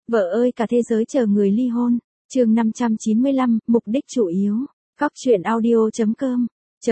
Vợ ơi cả thế giới chờ người ly hôn. Chương 595, mục đích chủ yếu. Góc truyện audio.com.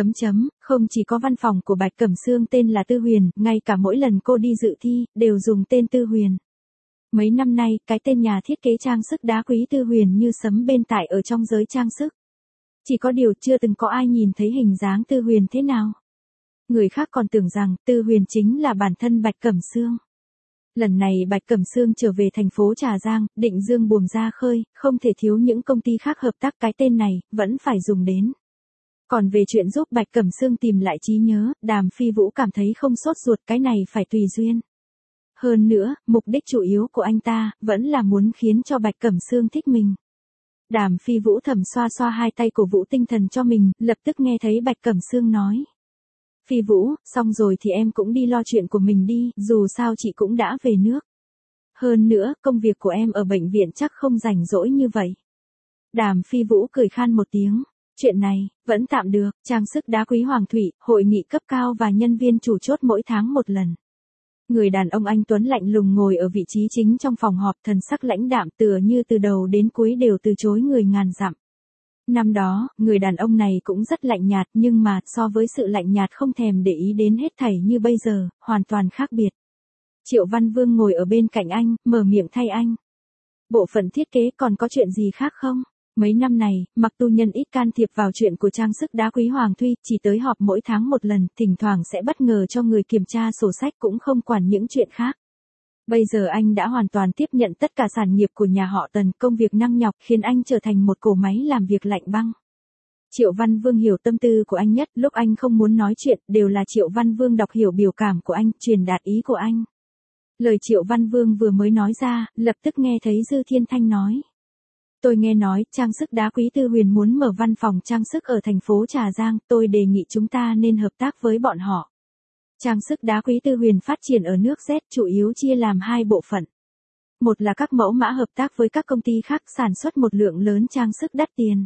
Không chỉ có văn phòng của Bạch Cẩm Sương tên là Tư Huyền, ngay cả mỗi lần cô đi dự thi, đều dùng tên Tư Huyền. Mấy năm nay, cái tên nhà thiết kế trang sức đá quý Tư Huyền như sấm bên tai ở trong giới trang sức. Chỉ có điều chưa từng có ai nhìn thấy hình dáng Tư Huyền thế nào. Người khác còn tưởng rằng Tư Huyền chính là bản thân Bạch Cẩm Sương. Lần này Bạch Cẩm Sương trở về thành phố Trà Giang, định dương buồm ra khơi, không thể thiếu những công ty khác hợp tác, cái tên này, vẫn phải dùng đến. Còn về chuyện giúp Bạch Cẩm Sương tìm lại trí nhớ, Đàm Phi Vũ cảm thấy không sốt ruột, cái này phải tùy duyên. Hơn nữa, mục đích chủ yếu của anh ta, vẫn là muốn khiến cho Bạch Cẩm Sương thích mình. Đàm Phi Vũ thầm xoa xoa hai tay cổ vũ tinh thần cho mình, lập tức nghe thấy Bạch Cẩm Sương nói. Phi Vũ, xong rồi thì em cũng đi lo chuyện của mình đi, dù sao chị cũng đã về nước. Hơn nữa, công việc của em ở bệnh viện chắc không rảnh rỗi như vậy. Đàm Phi Vũ cười khan một tiếng. Chuyện này, vẫn tạm được, trang sức đá quý Hoàng Thủy, hội nghị cấp cao và nhân viên chủ chốt mỗi tháng một lần. Người đàn ông anh tuấn lạnh lùng ngồi ở vị trí chính trong phòng họp, thần sắc lãnh đạm tựa như từ đầu đến cuối đều từ chối người ngàn dặm. Năm đó, người đàn ông này cũng rất lạnh nhạt, nhưng mà so với sự lạnh nhạt không thèm để ý đến hết thảy như bây giờ, hoàn toàn khác biệt. Triệu Văn Vương ngồi ở bên cạnh anh, mở miệng thay anh. Bộ phận thiết kế còn có chuyện gì khác không? Mấy năm này, Mạc Tu Nhân ít can thiệp vào chuyện của trang sức đá quý Hoàng Thủy, chỉ tới họp mỗi tháng một lần, thỉnh thoảng sẽ bất ngờ cho người kiểm tra sổ sách, cũng không quản những chuyện khác. Bây giờ anh đã hoàn toàn tiếp nhận tất cả sản nghiệp của nhà họ Tần, công việc năng nhọc khiến anh trở thành một cỗ máy làm việc lạnh băng. Triệu Văn Vương hiểu tâm tư của anh nhất, lúc anh không muốn nói chuyện, đều là Triệu Văn Vương đọc hiểu biểu cảm của anh, truyền đạt ý của anh. Lời Triệu Văn Vương vừa mới nói ra, lập tức nghe thấy Dư Thiên Thanh nói. Tôi nghe nói, trang sức đá quý Tư Huyền muốn mở văn phòng trang sức ở thành phố Trà Giang, tôi đề nghị chúng ta nên hợp tác với bọn họ. Trang sức đá quý Tư Huyền phát triển ở nước Z chủ yếu chia làm hai bộ phận. Một là các mẫu mã hợp tác với các công ty khác sản xuất một lượng lớn trang sức đắt tiền.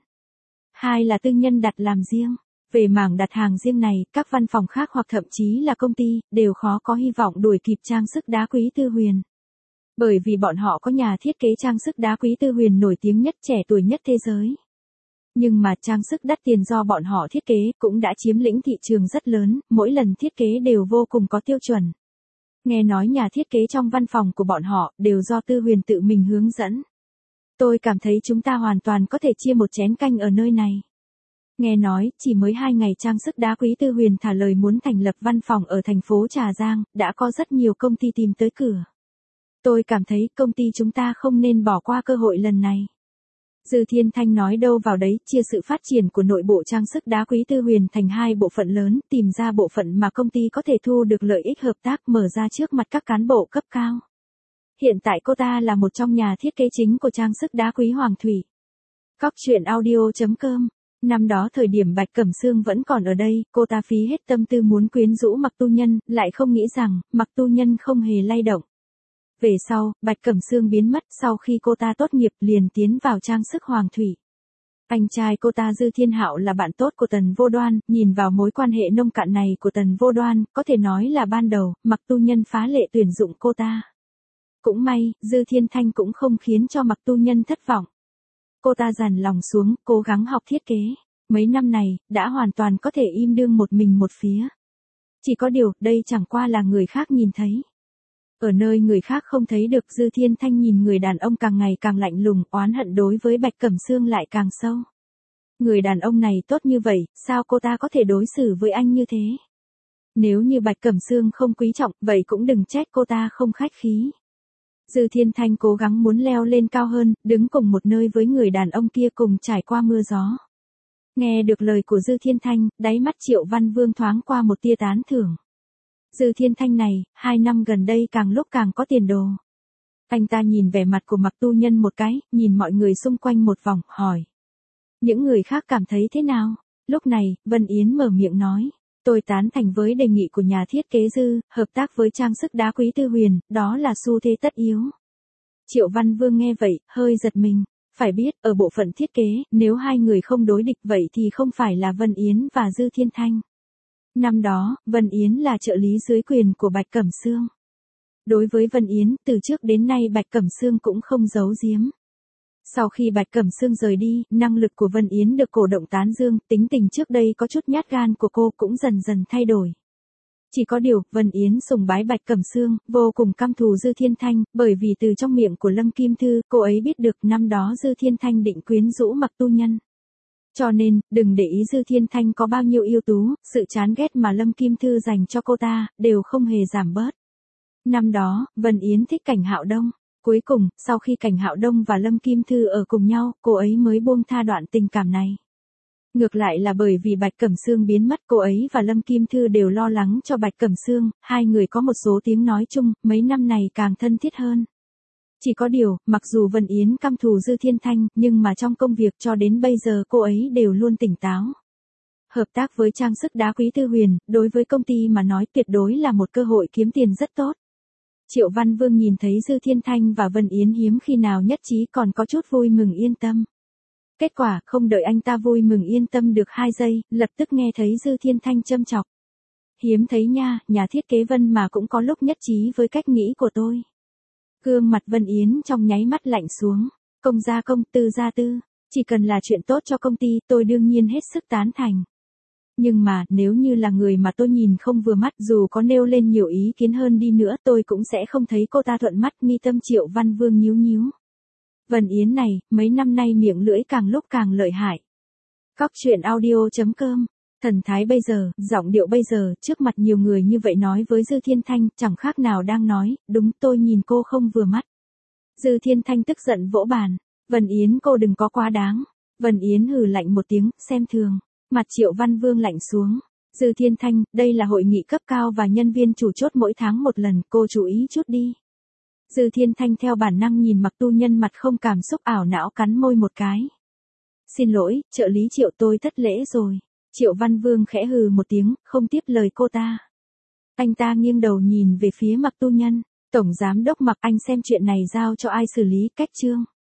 Hai là tư nhân đặt làm riêng. Về mảng đặt hàng riêng này, các văn phòng khác hoặc thậm chí là công ty, đều khó có hy vọng đuổi kịp trang sức đá quý Tư Huyền. Bởi vì bọn họ có nhà thiết kế trang sức đá quý Tư Huyền nổi tiếng nhất, trẻ tuổi nhất thế giới. Nhưng mà trang sức đắt tiền do bọn họ thiết kế cũng đã chiếm lĩnh thị trường rất lớn, mỗi lần thiết kế đều vô cùng có tiêu chuẩn. Nghe nói nhà thiết kế trong văn phòng của bọn họ đều do Tư Huyền tự mình hướng dẫn. Tôi cảm thấy chúng ta hoàn toàn có thể chia một chén canh ở nơi này. Nghe nói, chỉ mới 2 ngày trang sức đá quý Tư Huyền thả lời muốn thành lập văn phòng ở thành phố Trà Giang, đã có rất nhiều công ty tìm tới cửa. Tôi cảm thấy công ty chúng ta không nên bỏ qua cơ hội lần này. Dư Thiên Thanh nói đâu vào đấy, chia sự phát triển của nội bộ trang sức đá quý Tư Huyền thành hai bộ phận lớn, tìm ra bộ phận mà công ty có thể thu được lợi ích hợp tác, mở ra trước mặt các cán bộ cấp cao. Hiện tại cô ta là một trong nhà thiết kế chính của trang sức đá quý Hoàng Thủy. Góc truyện audio.com. Năm đó thời điểm Bạch Cẩm Sương vẫn còn ở đây, cô ta phí hết tâm tư muốn quyến rũ Mạc Tu Nhân, lại không nghĩ rằng, Mạc Tu Nhân không hề lay động. Về sau, Bạch Cẩm Sương biến mất, sau khi cô ta tốt nghiệp liền tiến vào trang sức Hoàng Thủy. Anh trai cô ta Dư Thiên Hạo là bạn tốt của Tần Vô Đoan, nhìn vào mối quan hệ nông cạn này của Tần Vô Đoan, có thể nói là ban đầu, Mạc Tu Nhân phá lệ tuyển dụng cô ta. Cũng may, Dư Thiên Thanh cũng không khiến cho Mạc Tu Nhân thất vọng. Cô ta dằn lòng xuống, cố gắng học thiết kế. Mấy năm này, đã hoàn toàn có thể im đương một mình một phía. Chỉ có điều, đây chẳng qua là người khác nhìn thấy. Ở nơi người khác không thấy được, Dư Thiên Thanh nhìn người đàn ông càng ngày càng lạnh lùng, oán hận đối với Bạch Cẩm Sương lại càng sâu. Người đàn ông này tốt như vậy, sao cô ta có thể đối xử với anh như thế? Nếu như Bạch Cẩm Sương không quý trọng, vậy cũng đừng trách cô ta không khách khí. Dư Thiên Thanh cố gắng muốn leo lên cao hơn, đứng cùng một nơi với người đàn ông kia cùng trải qua mưa gió. Nghe được lời của Dư Thiên Thanh, đáy mắt Triệu Văn Vương thoáng qua một tia tán thưởng. Dư Thiên Thanh này, 2 năm gần đây càng lúc càng có tiền đồ. Anh ta nhìn vẻ mặt của Mạc Tu Nhân một cái, nhìn mọi người xung quanh một vòng, hỏi. Những người khác cảm thấy thế nào? Lúc này, Vân Yến mở miệng nói. Tôi tán thành với đề nghị của nhà thiết kế Dư, hợp tác với trang sức đá quý Tư Huyền, đó là xu thế tất yếu. Triệu Văn Vương nghe vậy, hơi giật mình. Phải biết, ở bộ phận thiết kế, nếu hai người không đối địch vậy thì không phải là Vân Yến và Dư Thiên Thanh. Năm đó, Vân Yến là trợ lý dưới quyền của Bạch Cẩm Sương. Đối với Vân Yến, từ trước đến nay Bạch Cẩm Sương cũng không giấu giếm. Sau khi Bạch Cẩm Sương rời đi, năng lực của Vân Yến được cổ động tán dương, tính tình trước đây có chút nhát gan của cô cũng dần dần thay đổi. Chỉ có điều, Vân Yến sùng bái Bạch Cẩm Sương, vô cùng căm thù Dư Thiên Thanh, bởi vì từ trong miệng của Lâm Kim Thư, cô ấy biết được năm đó Dư Thiên Thanh định quyến rũ Mặc Tu Nhân. Cho nên, đừng để ý Dư Thiên Thanh có bao nhiêu ưu tú, sự chán ghét mà Lâm Kim Thư dành cho cô ta, đều không hề giảm bớt. Năm đó, Vân Yến thích Cảnh Hạo Đông. Cuối cùng, sau khi Cảnh Hạo Đông và Lâm Kim Thư ở cùng nhau, cô ấy mới buông tha đoạn tình cảm này. Ngược lại là bởi vì Bạch Cẩm Sương biến mất, cô ấy và Lâm Kim Thư đều lo lắng cho Bạch Cẩm Sương, hai người có một số tiếng nói chung, mấy năm này càng thân thiết hơn. Chỉ có điều, mặc dù Vân Yến căm thù Dư Thiên Thanh, nhưng mà trong công việc cho đến bây giờ cô ấy đều luôn tỉnh táo. Hợp tác với trang sức đá quý Tư Huyền, đối với công ty mà nói tuyệt đối là một cơ hội kiếm tiền rất tốt. Triệu Văn Vương nhìn thấy Dư Thiên Thanh và Vân Yến hiếm khi nào nhất trí còn có chút vui mừng yên tâm. Kết quả, không đợi anh ta vui mừng yên tâm được 2 giây, lập tức nghe thấy Dư Thiên Thanh châm chọc. Hiếm thấy nha, nhà thiết kế Vân mà cũng có lúc nhất trí với cách nghĩ của tôi. Gương mặt Vân Yến trong nháy mắt lạnh xuống. Công gia công, tư gia tư. Chỉ cần là chuyện tốt cho công ty, tôi đương nhiên hết sức tán thành. Nhưng mà, nếu như là người mà tôi nhìn không vừa mắt, dù có nêu lên nhiều ý kiến hơn đi nữa, tôi cũng sẽ không thấy cô ta thuận mắt. Mi tâm Triệu Văn Vương nhíu nhíu. Vân Yến này, mấy năm nay miệng lưỡi càng lúc càng lợi hại. Cóc truyện audio.com. Thần thái bây giờ, giọng điệu bây giờ, trước mặt nhiều người như vậy nói với Dư Thiên Thanh, chẳng khác nào đang nói, đúng tôi nhìn cô không vừa mắt. Dư Thiên Thanh tức giận vỗ bàn. Vân Yến cô đừng có quá đáng. Vân Yến hừ lạnh một tiếng, xem thường. Mặt Triệu Văn Vương lạnh xuống. Dư Thiên Thanh, đây là hội nghị cấp cao và nhân viên chủ chốt mỗi tháng một lần, cô chú ý chút đi. Dư Thiên Thanh theo bản năng nhìn Mặc Tu Nhân mặt không cảm xúc ảo não cắn môi một cái. Xin lỗi, trợ lý Triệu tôi thất lễ rồi. Triệu Văn Vương khẽ hừ một tiếng, không tiếp lời cô ta. Anh ta nghiêng đầu nhìn về phía Mặc Tu Nhân. Tổng giám đốc Mặc, anh xem chuyện này giao cho ai xử lý, cách chương.